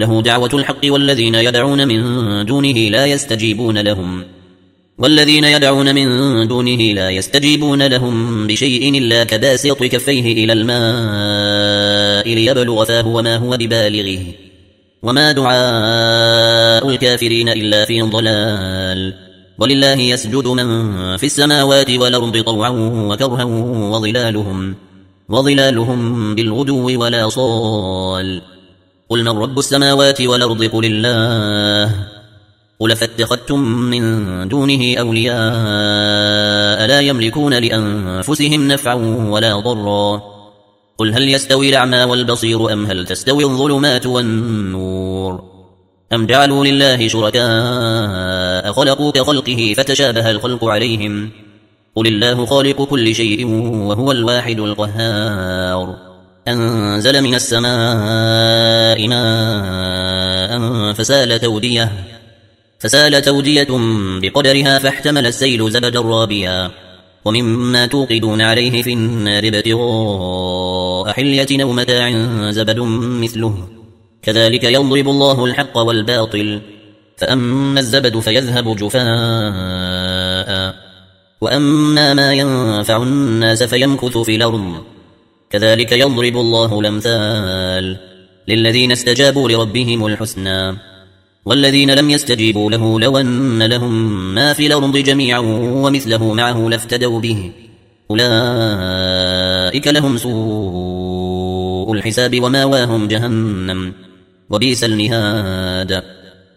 له دعوة الحق والذين يدعون من دونه لا يستجيبون لهم بشيء إلا كباسط كفيه إلى الماء ليبلغ فاه وما هو ببالغه وما دعاء الكافرين إلا في ضلال. ولله يسجد من في السماوات والأرض طوعا وكرها وظلالهم بالغدو ولا صال. قل من رب السماوات والأرض قل الله. قل فاتخذتم من دونه أولياء لا يملكون لأنفسهم نفعا ولا ضرا. قل هل يستوي الأعمى والبصير أم هل تستوي الظلمات والنور أم جعلوا لله شركاء خلقوا كخلقه فتشابه الخلق عليهم قل الله خالق كل شيء وهو الواحد القهار. أنزل من السماء ماء فسال تودية بقدرها فاحتمل السيل زبدا رابيا ومما توقدون عليه في النار ابتغاء حلية أو متاع زبد مثله كذلك يضرب الله الحق والباطل فأما الزبد فيذهب جفاء وأما ما ينفع الناس فيمكث في الأرض كذلك يضرب الله الأمثال للذين استجابوا لربهم الحسنى والذين لم يستجيبوا له لو أن لهم ما في الأرض جميعا ومثله معه لافتدوا به أولئك لهم سوء الحساب وماواهم جهنم وبئس المهاد.